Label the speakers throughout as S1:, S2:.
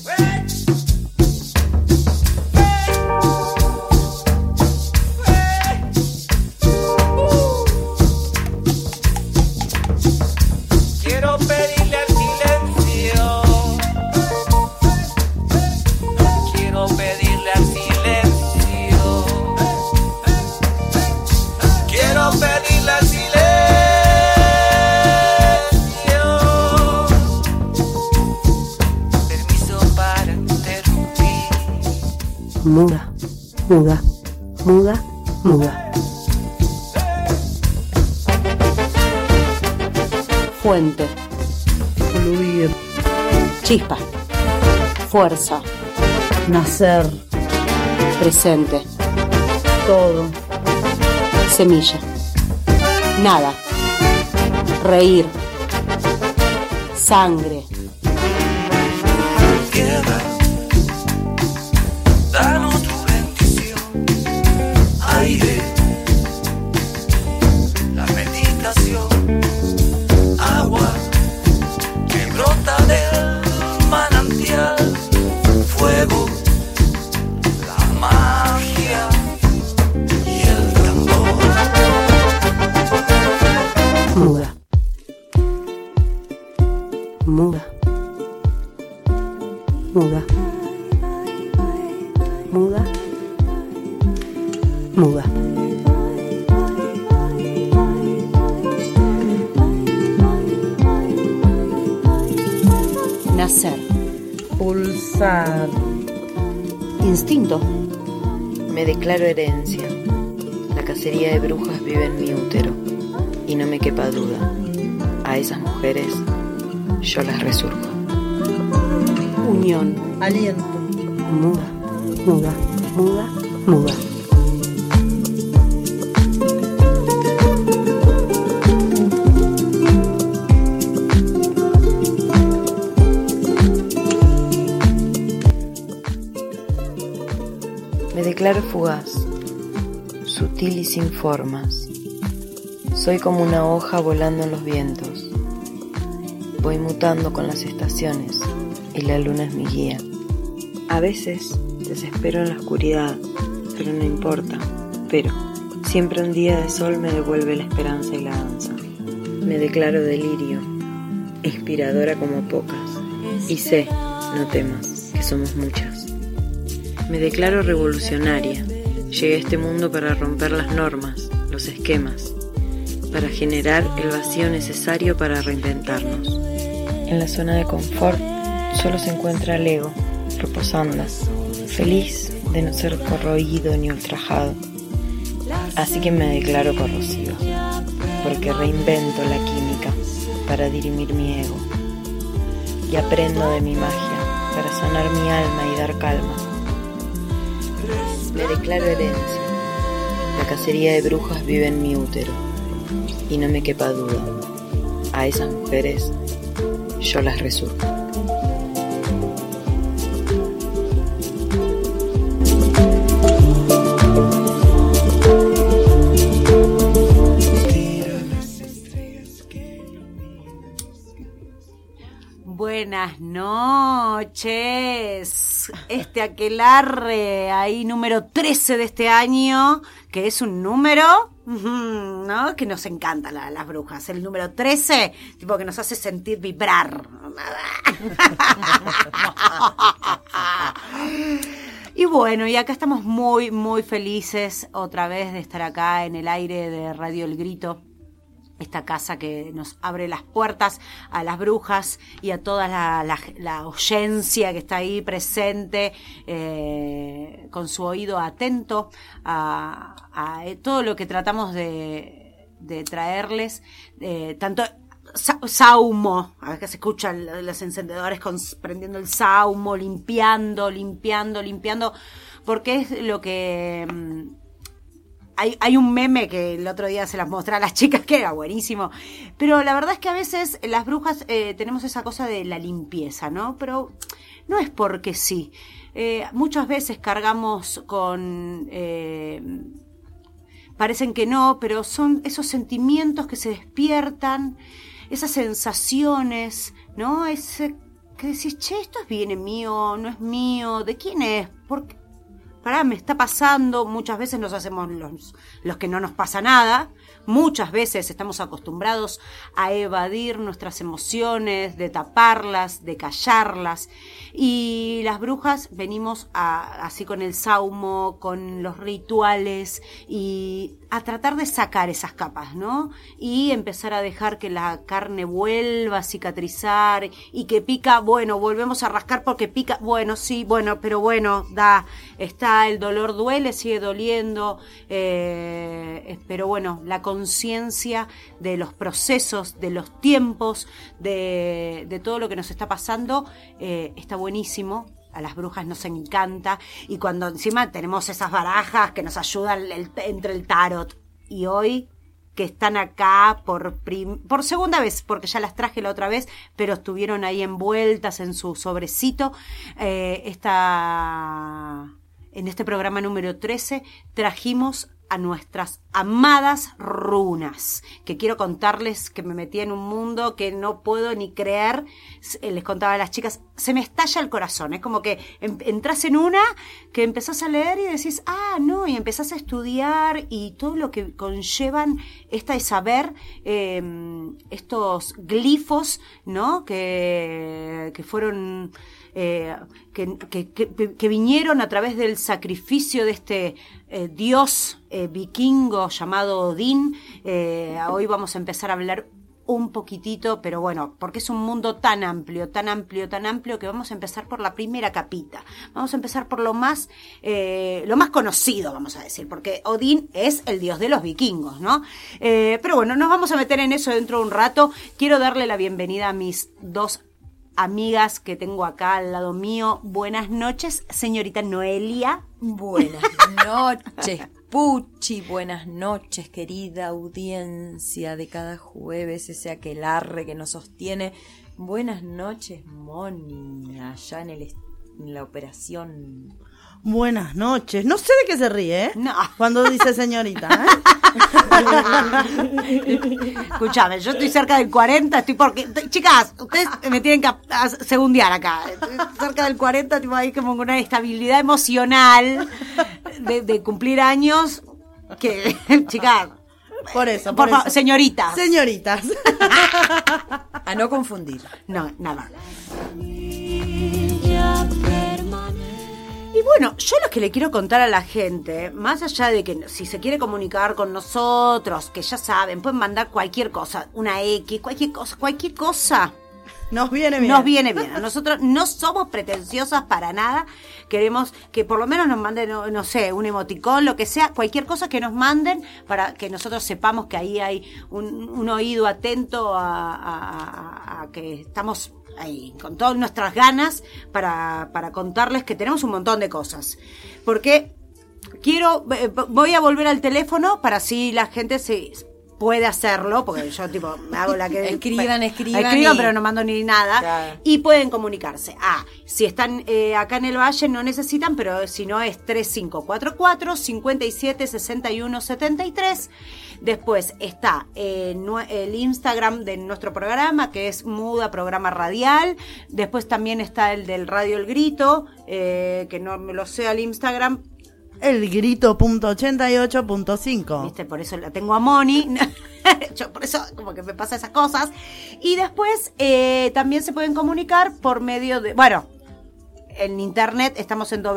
S1: Muda, muda, muda, muda. Fuente. Fluir. Chispa. Fuerza. Nacer. Presente. Todo. Semilla. Nada. Reír. Sangre.
S2: Tierra, danos tu bendición. Aire, la meditación. Agua que brota del manantial. Fuego, la magia y el tambor.
S1: Muda. Muda. Muda. Muda. Muda. Nacer. Pulsar. Instinto.
S3: Me declaro herencia. La cacería de brujas vive en mi útero. Y no me quepa duda. A esas mujeres yo las resurjo.
S1: Unión. Aliento. Muda. Muda. Muda. Muda.
S3: Me declaro fugaz, sutil y sin formas. Soy como una hoja volando en los vientos. Voy mutando con las estaciones y la luna es mi guía. A veces desespero en la oscuridad, pero no importa. Pero siempre un día de sol me devuelve la esperanza y la danza. Me declaro delirio, inspiradora como pocas. Y sé, no temas, que somos muchas. Me declaro revolucionaria. Llegué a este mundo para romper las normas, los esquemas, para generar el vacío necesario para reinventarnos. En la zona de confort solo se encuentra el ego, reposando, feliz de no ser corroído ni ultrajado. Así que me declaro corrosiva, porque reinvento la química para dirimir mi ego. Y aprendo de mi magia para sanar mi alma y dar calma. Me declaro herencia. La cacería de brujas vive en mi útero. Y no me quepa duda. A esas mujeres yo las resurjo.
S1: Buenas noches. Aquelarre ahí número 13 de este año, que es un número, ¿no? Que nos encanta las brujas. El número 13, tipo que nos hace sentir vibrar. Y bueno, y acá estamos muy, muy felices otra vez de estar acá en el aire de Radio El Grito. Esta casa que nos abre las puertas a las brujas y a toda la oyencia que está ahí presente, con su oído atento a todo lo que tratamos de traerles, tanto saumo, a ver que se escuchan los encendedores prendiendo el saumo, limpiando, porque es lo que... Hay un meme que el otro día se las mostré a las chicas que era buenísimo, pero la verdad es que a veces las brujas tenemos esa cosa de la limpieza, ¿no? Pero no es porque sí. Muchas veces cargamos con... parecen que no, pero son esos sentimientos que se despiertan, esas sensaciones, ¿no? que decís, che, esto viene mío, no es mío, ¿de quién es? ¿Por qué? Pará, me está pasando. Muchas veces nos hacemos los que no nos pasa nada. Muchas veces estamos acostumbrados a evadir nuestras emociones, de taparlas, de callarlas. Y las brujas venimos así con el saumo, con los rituales y a tratar de sacar esas capas, ¿no? Y empezar a dejar que la carne vuelva a cicatrizar y que pica, bueno, volvemos a rascar porque pica, bueno, sí, bueno, pero bueno, está, el dolor duele, sigue doliendo, pero bueno, la conciencia de los procesos, de los tiempos, de todo lo que nos está pasando, está buenísimo. A las brujas nos encanta, y cuando encima tenemos esas barajas que nos ayudan entre el tarot, y hoy que están acá por segunda vez, porque ya las traje la otra vez, pero estuvieron ahí envueltas en su sobrecito, en este programa número 13 trajimos a nuestras amadas runas, que quiero contarles que me metí en un mundo que no puedo ni creer. Les contaba a las chicas, se me estalla el corazón, es como que entras en una, que empezás a leer y decís, no, y empezás a estudiar y todo lo que conllevan de saber, estos glifos, ¿no? Que fueron... que vinieron a través del sacrificio de este dios vikingo llamado Odín. Hoy vamos a empezar a hablar un poquitito, pero bueno, porque es un mundo tan amplio, que vamos a empezar por la primera capita. Vamos a empezar por lo más conocido, vamos a decir, porque Odín es el dios de los vikingos, ¿no? Pero bueno, nos vamos a meter en eso dentro de un rato. Quiero darle la bienvenida a mis dos amigas que tengo acá al lado mío. Buenas noches, señorita Noelia.
S3: Buenas noches, Puchi. Buenas noches, querida audiencia de cada jueves, ese aquelarre que nos sostiene. Buenas noches, Moni, allá en la operación.
S4: Buenas noches. No sé de qué se ríe, ¿eh?
S1: No.
S4: Cuando dice señorita, ¿eh?
S1: Escúchame, yo estoy cerca del 40, chicas, ustedes me tienen que segundear acá. Estoy cerca del 40, tipo ahí como una estabilidad emocional de cumplir años que, chicas,
S4: por eso.
S1: Señoritas.
S4: Señoritas.
S3: A no confundir.
S1: No, nada. Y bueno, yo lo que le quiero contar a la gente, más allá de que si se quiere comunicar con nosotros, que ya saben, pueden mandar cualquier cosa, una X, cualquier cosa.
S4: Nos viene bien.
S1: Nos viene bien. A nosotros no somos pretenciosas para nada. Queremos que por lo menos nos manden, no sé, un emoticón, lo que sea, cualquier cosa que nos manden para que nosotros sepamos que ahí hay un oído atento a que estamos ahí con todas nuestras ganas para contarles que tenemos un montón de cosas. Porque voy a volver al teléfono para así la gente se puede hacerlo, porque yo tipo me hago la que
S3: escriban,
S1: pero no mando ni nada. Claro. Y pueden comunicarse. Si están acá en el Valle no necesitan, pero si no es 3544 57 61 73. Después está el Instagram de nuestro programa, que es Muda Programa Radial. Después también está el del Radio El Grito, que no me lo sé al Instagram.
S4: Elgrito.88.5.
S1: ¿Viste? Por eso la tengo a Moni. Yo por eso como que me pasa esas cosas. Y después también se pueden comunicar por medio de... Bueno, en internet estamos en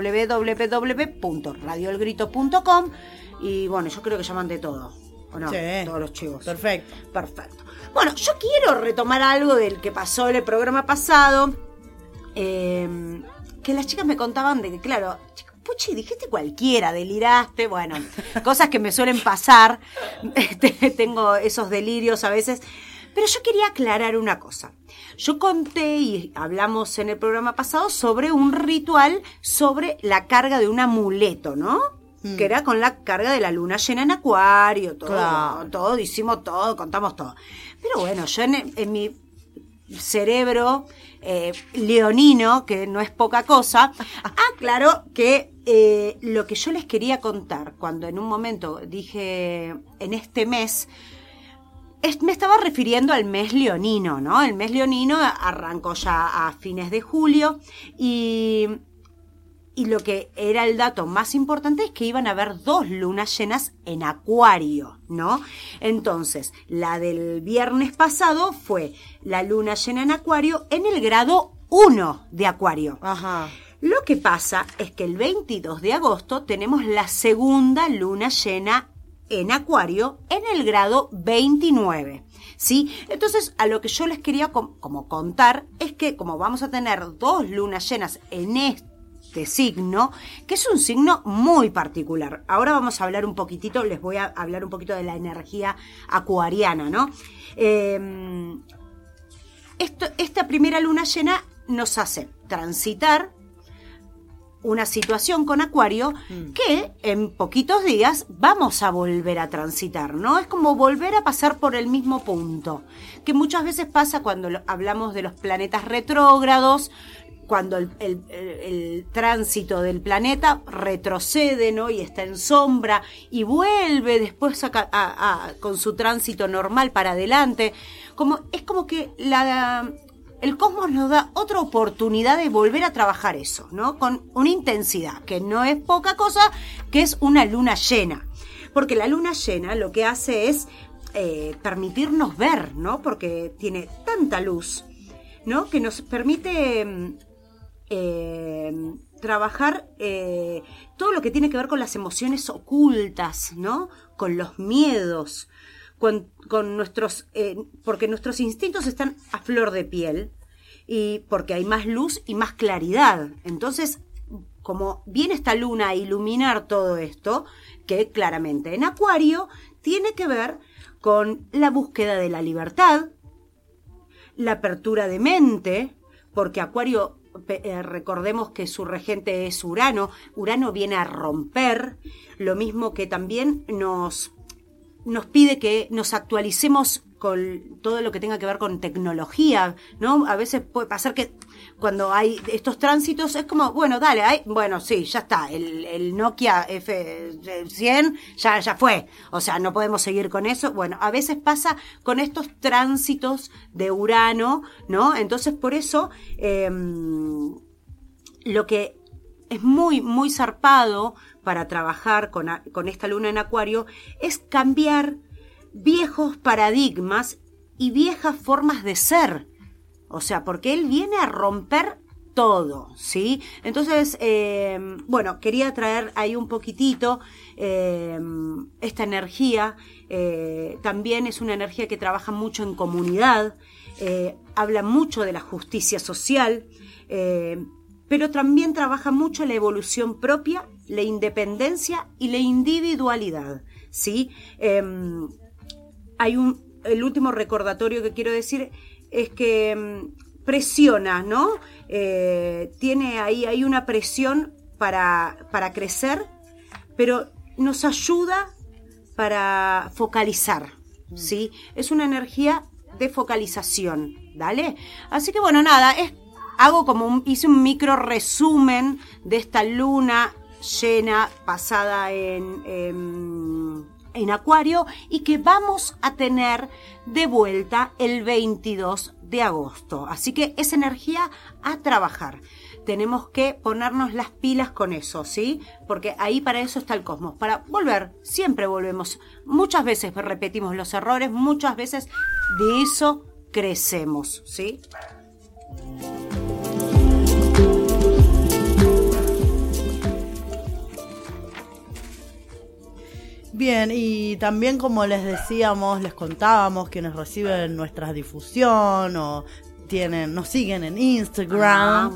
S1: www.radioelgrito.com. Y bueno, yo creo que llaman de todo. ¿O no?
S4: Sí.
S1: Todos los chivos.
S4: Perfecto.
S1: Bueno, yo quiero retomar algo del que pasó en el programa pasado. Que las chicas me contaban de que, claro... Puchi, dijiste cualquiera, deliraste, bueno, cosas que me suelen pasar, tengo esos delirios a veces, pero yo quería aclarar una cosa. Yo conté y hablamos en el programa pasado sobre un ritual sobre la carga de un amuleto, ¿no? Que era con la carga de la luna llena en Acuario, todo, claro. Todo, hicimos todo, contamos todo. Pero bueno, yo en mi cerebro leonino, que no es poca cosa, aclaro que lo que yo les quería contar, cuando en un momento dije en este mes, Me estaba refiriendo al mes leonino, ¿no? El mes leonino arrancó ya a fines de julio y lo que era el dato más importante es que iban a haber 2 lunas llenas en Acuario, ¿no? Entonces, la del viernes pasado fue la luna llena en Acuario en el grado 1 de Acuario.
S4: Ajá.
S1: Lo que pasa es que el 22 de agosto tenemos la segunda luna llena en Acuario en el grado 29, ¿sí? Entonces, a lo que yo les quería como contar es que como vamos a tener 2 lunas llenas en este signo, que es un signo muy particular. Ahora vamos a hablar un poquitito, les voy a hablar un poquito de la energía acuariana, ¿no? Esta primera luna llena nos hace transitar una situación con Acuario que en poquitos días vamos a volver a transitar, ¿no? Es como volver a pasar por el mismo punto, que muchas veces pasa cuando hablamos de los planetas retrógrados, cuando el tránsito del planeta retrocede, ¿no? Y está en sombra y vuelve después con su tránsito normal para adelante. Es como que el cosmos nos da otra oportunidad de volver a trabajar eso, ¿no? Con una intensidad, que no es poca cosa, que es una luna llena. Porque la luna llena lo que hace es permitirnos ver, ¿no? Porque tiene tanta luz, ¿no? Que nos permite trabajar todo lo que tiene que ver con las emociones ocultas, ¿no? Con los miedos, con nuestros, porque nuestros instintos están a flor de piel y porque hay más luz y más claridad. Entonces, como viene esta luna a iluminar todo esto, que claramente en Acuario tiene que ver con la búsqueda de la libertad, la apertura de mente, porque Acuario, recordemos que su regente es Urano. Urano viene a romper, lo mismo que también nos pide que nos actualicemos con todo lo que tenga que ver con tecnología, ¿no? A veces puede pasar que cuando hay estos tránsitos es como, bueno, dale, bueno, sí, ya está, el Nokia F100 ya fue, o sea, no podemos seguir con eso. Bueno, a veces pasa con estos tránsitos de Urano, ¿no? Entonces, por eso, lo que es muy, muy zarpado para trabajar con esta luna en Acuario es cambiar viejos paradigmas y viejas formas de ser. O sea, porque él viene a romper todo, ¿sí? Entonces, bueno, quería traer ahí un poquitito esta energía. También es una energía que trabaja mucho en comunidad, habla mucho de la justicia social, pero también trabaja mucho la evolución propia, la independencia y la individualidad, ¿sí? El último recordatorio que quiero decir es que presiona, ¿no? Hay una presión para crecer, pero nos ayuda para focalizar, ¿sí? Es una energía de focalización, ¿vale? Así que bueno, nada, hice un micro resumen de esta luna llena pasada en Acuario y que vamos a tener de vuelta el 22 de agosto. Así que esa energía a trabajar. Tenemos que ponernos las pilas con eso, ¿sí? Porque ahí para eso está el cosmos, para volver. Siempre volvemos. Muchas veces repetimos los errores, muchas veces de eso crecemos, ¿sí?
S4: Bien, y también como les decíamos, les contábamos, quienes reciben nuestra difusión o nos siguen en Instagram.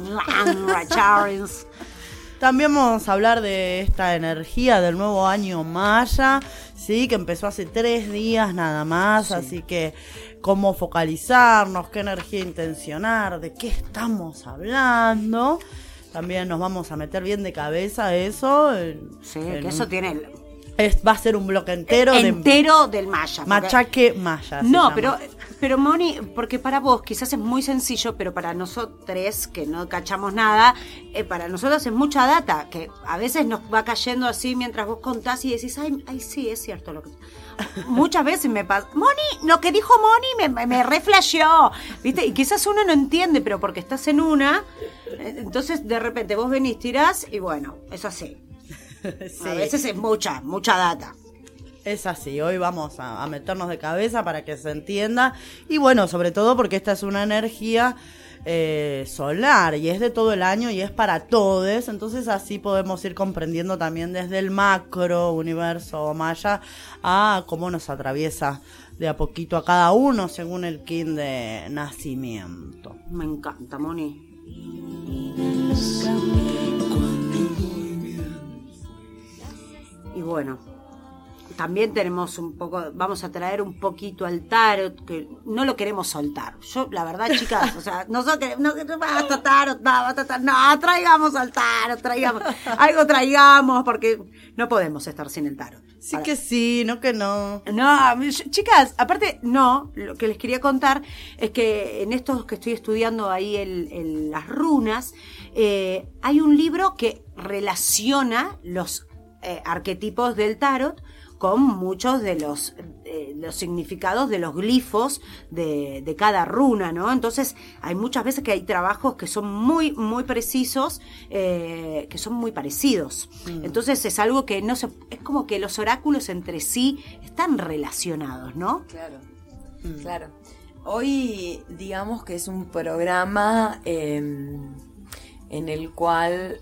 S4: También vamos a hablar de esta energía del nuevo año maya, sí, que empezó hace 3 días nada más, sí. Así que cómo focalizarnos, qué energía intencionar, de qué estamos hablando. También nos vamos a meter bien de cabeza a eso.
S1: Sí, que eso tiene...
S4: Va a ser un bloque entero
S1: del maya.
S4: Machaque maya.
S1: No, pero Pero Moni, porque para vos quizás es muy sencillo, pero para nosotros que no cachamos nada, para nosotros es mucha data, que a veces nos va cayendo así mientras vos contás y decís, ay sí, es cierto lo que... Muchas veces me pasa, Moni, lo que dijo Moni me reflasheó, ¿viste? Y quizás uno no entiende, pero porque estás en una, entonces de repente vos venís, tirás y bueno, es así. Sí. A veces es mucha data.
S4: Es así, hoy vamos a meternos de cabeza para que se entienda y bueno, sobre todo porque esta es una energía solar y es de todo el año y es para todos, entonces así podemos ir comprendiendo también desde el macro universo maya a cómo nos atraviesa de a poquito a cada uno según el kin de nacimiento.
S1: Me encanta, Moni. Y bueno, también tenemos un poco, vamos a traer un poquito al tarot, que no lo queremos soltar. Yo, la verdad, chicas, o sea, nosotros no basta tarot, no, traigamos al tarot, algo traigamos, porque no podemos estar sin el tarot.
S4: Sí que sí, no que no.
S1: No, chicas, aparte, no, lo que les quería contar es que en estos que estoy estudiando ahí las runas, hay un libro que relaciona los arquetipos del tarot con muchos de los significados de los glifos de cada runa, ¿no? Entonces hay muchas veces que hay trabajos que son muy, muy precisos, que son muy parecidos. Entonces es algo que no se... Es como que los oráculos entre sí están relacionados, ¿no?
S3: Claro, claro. Hoy digamos que es un programa en el cual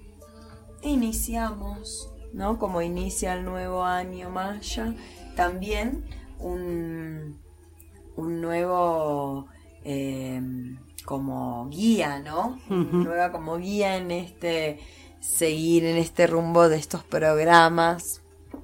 S3: iniciamos, ¿no? Como inicia el nuevo año maya, también un nuevo como guía, ¿no? Nueva como guía en seguir en este rumbo de estos programas.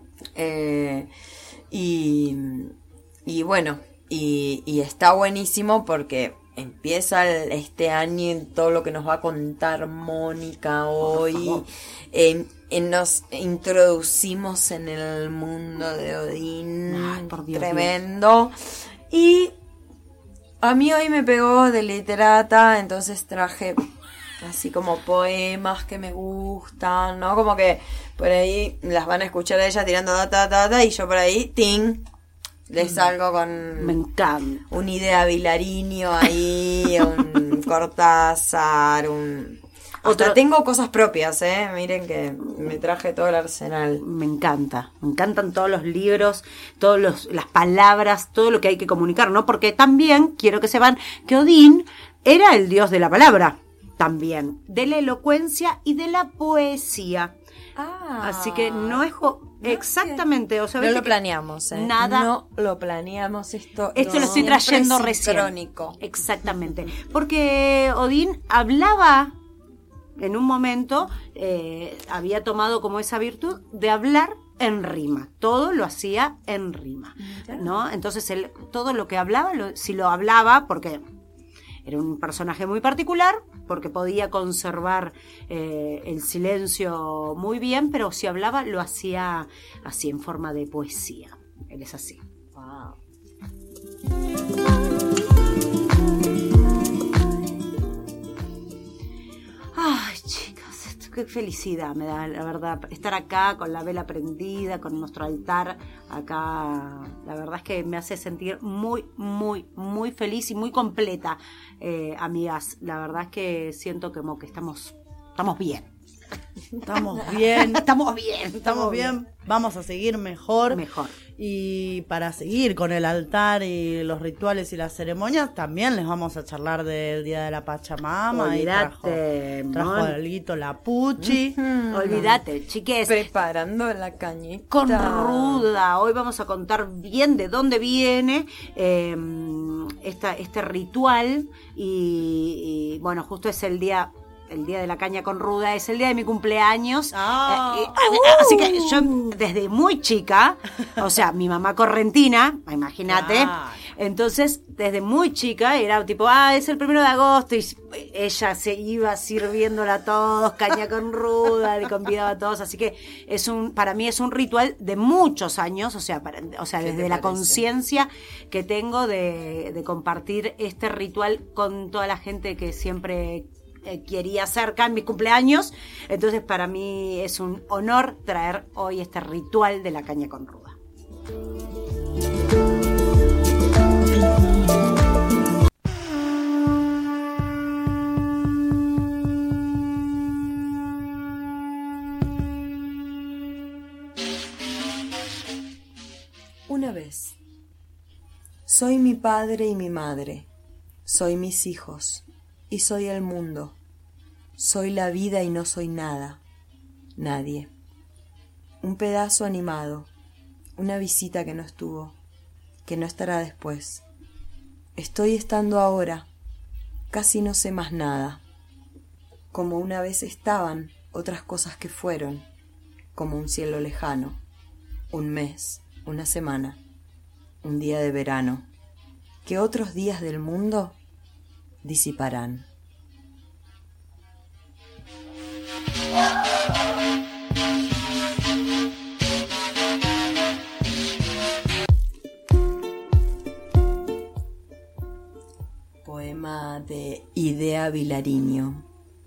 S3: Y bueno, y está buenísimo porque empieza este año en todo lo que nos va a contar Mónica hoy. Nos introducimos en el mundo de Odín.
S1: Ay, por Dios,
S3: tremendo. Dios. Y a mí hoy me pegó de literata, entonces traje así como poemas que me gustan, ¿no? Como que por ahí las van a escuchar a ella tirando data, y yo por ahí, ¡ting! Les salgo con...
S1: Me encanta.
S3: Un Idea Vilariño ahí, un Cortázar, Hasta tengo cosas propias, miren que me traje todo el arsenal.
S1: Me encantan todos los libros, las palabras, todo lo que hay que comunicar, ¿no? Porque también quiero que sepan que Odín era el dios de la palabra, también, de la elocuencia y de la poesía. Así que no es... Exactamente, o sea,
S3: no lo planeamos,
S1: nada.
S3: No lo planeamos esto
S1: lo estoy trayendo recién.
S3: Crónico.
S1: Exactamente, porque Odín hablaba en un momento, había tomado como esa virtud de hablar en rima, todo lo hacía en rima, ¿no? Entonces él todo lo que hablaba, si lo hablaba, porque era un personaje muy particular, porque podía conservar el silencio muy bien, pero si hablaba lo hacía así en forma de poesía. Él es así.
S3: Wow.
S1: Ay, chicas, qué felicidad me da, la verdad, estar acá con la vela prendida, con nuestro altar acá. La verdad es que me hace sentir muy, muy, muy feliz y muy completa, amigas. La verdad es que siento como que estamos bien. Estamos bien.
S4: Vamos a seguir mejor.
S1: Mejor.
S4: Y para seguir con el altar y los rituales y las ceremonias, también les vamos a charlar del Día de la Pachamama.
S1: Olvídate,
S4: y trajo alguito la Puchi.
S1: Olvídate, chiques.
S3: Preparando la cañita.
S1: Con ruda. Hoy vamos a contar bien de dónde viene este ritual. Y bueno, justo es el día de la caña con ruda, es el día de mi cumpleaños. Así que yo desde muy chica, o sea, mi mamá correntina, imagínate, Entonces, desde muy chica era tipo, es el 1 de agosto, y ella se iba sirviéndola a todos, caña con ruda, le convidaba a todos, así que para mí es un ritual de muchos años, o sea, desde la conciencia que tengo de compartir este ritual con toda la gente que siempre quería cerca en mis cumpleaños. Entonces para mí es un honor traer hoy este ritual de la caña con ruda.
S3: Una vez. Soy mi padre y mi madre, soy mis hijos y soy el mundo, soy la vida y no soy nada, nadie. Un pedazo animado, una visita que no estuvo, que no estará después. Estoy estando ahora, casi no sé más nada. Como una vez estaban otras cosas que fueron, como un cielo lejano, un mes, una semana, un día de verano, que otros días del mundo disiparán. Poema de Idea Vilariño.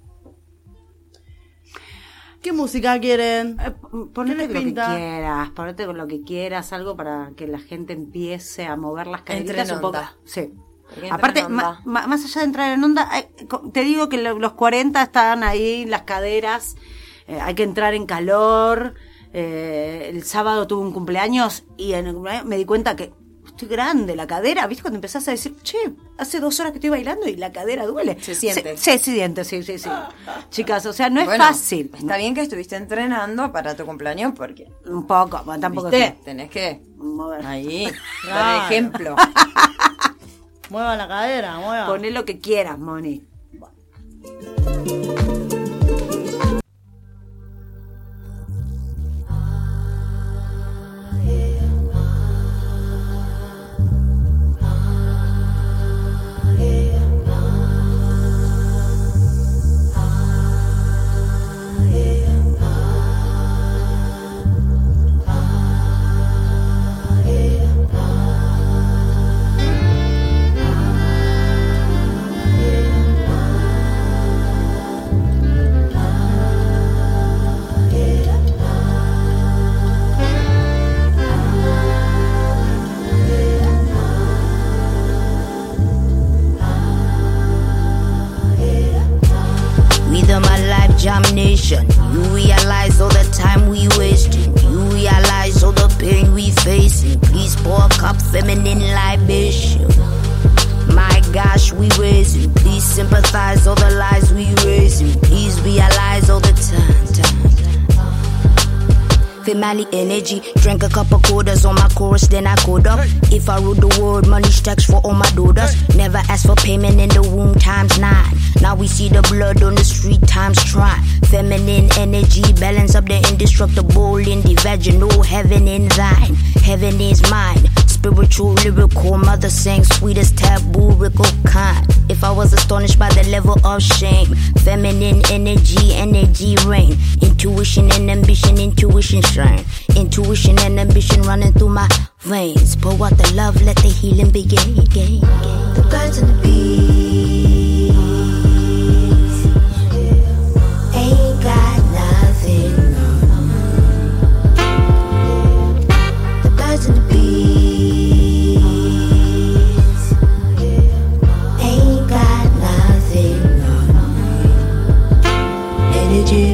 S4: ¿Qué música quieren?
S1: Ponete con lo que quieras, algo para que la gente empiece a mover las caderitas un poco. Sí. Aparte, más allá de entrar en onda, te digo que los 40 están ahí, las caderas, hay que entrar en calor. El sábado tuve un cumpleaños y en el cumpleaños me di cuenta que estoy grande, la cadera, ¿viste? Cuando empezás a decir, hace 2 horas que estoy bailando y la cadera duele.
S3: Se siente.
S1: Se siente, sí. Chicas, o sea, no es fácil.
S3: Está bien que estuviste entrenando para tu cumpleaños porque...
S1: Un poco, tampoco...
S3: ¿Viste? Tenés que...
S1: mover.
S3: Ahí, dar ejemplo.
S4: Mueva la cadera, mueva.
S1: Poné lo que quieras, Moni.
S5: Examination. You realize all the time we wasting. You realize all the pain we facing. Please pour a cup feminine libation. My gosh, we raising. Please sympathize all the lies we raising. Please realize all the time. Family energy, drank a couple quarters on my chorus, then I code up. If I wrote the word, money stacks for all my daughters. Never asked for payment in the womb ×9. Now we see the blood on the street ×try. Feminine energy, balance up the indestructible in the vaginal. Heaven in thine, heaven is mine. Spiritual, lyrical, mother sang sweetest taboo, rickle kind. If I was astonished by the level of shame, feminine energy reign. Intuition and ambition, intuition shine. Intuition and ambition running through my veins. Pour out the love, let the healing begin. The birds and the bees ain't got nothing. The birds and the bees ain't got nothing. Energy.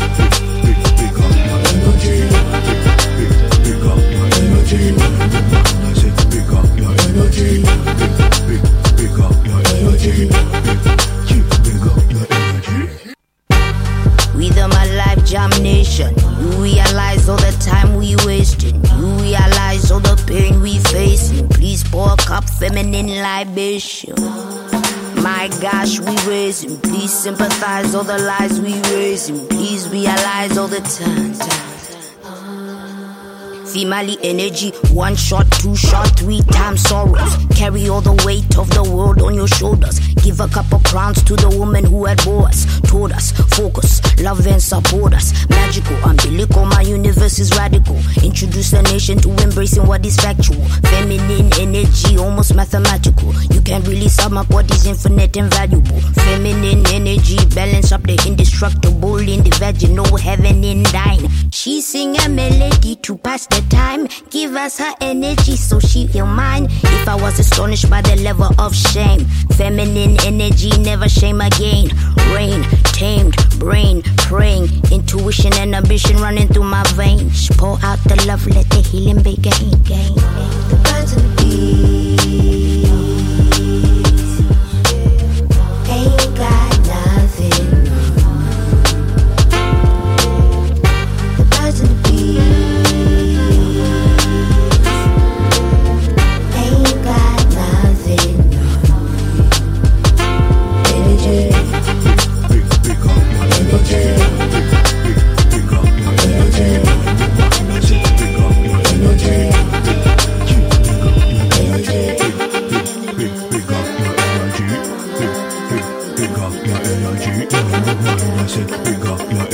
S5: Rhythm of life domination. You realize all the time we wasting. You realize all the pain we facing. Please pour a cup feminine libation. My gosh, we raising. Please sympathize all the lies we raising. Please realize all the time. Female energy, 1 shot, 2 shot, 3 times sorrows. Carry all the weight of the world on your shoulders. Give a couple crowns to the woman who had bore us. Told us, focus, love and support us. Magical, umbilical, my universe is radical. Introduce the nation to embracing what is factual. Feminine energy, almost mathematical. You can't really sum up what is infinite and valuable. Feminine energy, balance up the indestructible in the vaginal, heaven in thine. She sing a melody to pass the time. Give us her energy so she heal mine. If I was astonished by the level of shame, feminine energy, never shame again. Rain, tamed, brain, praying, intuition and ambition running through my veins. Pour out the love, let the healing begin. The birds and the bees ain't got nothing. The birds and the bees ain't got nothing. Energy.
S6: Big up your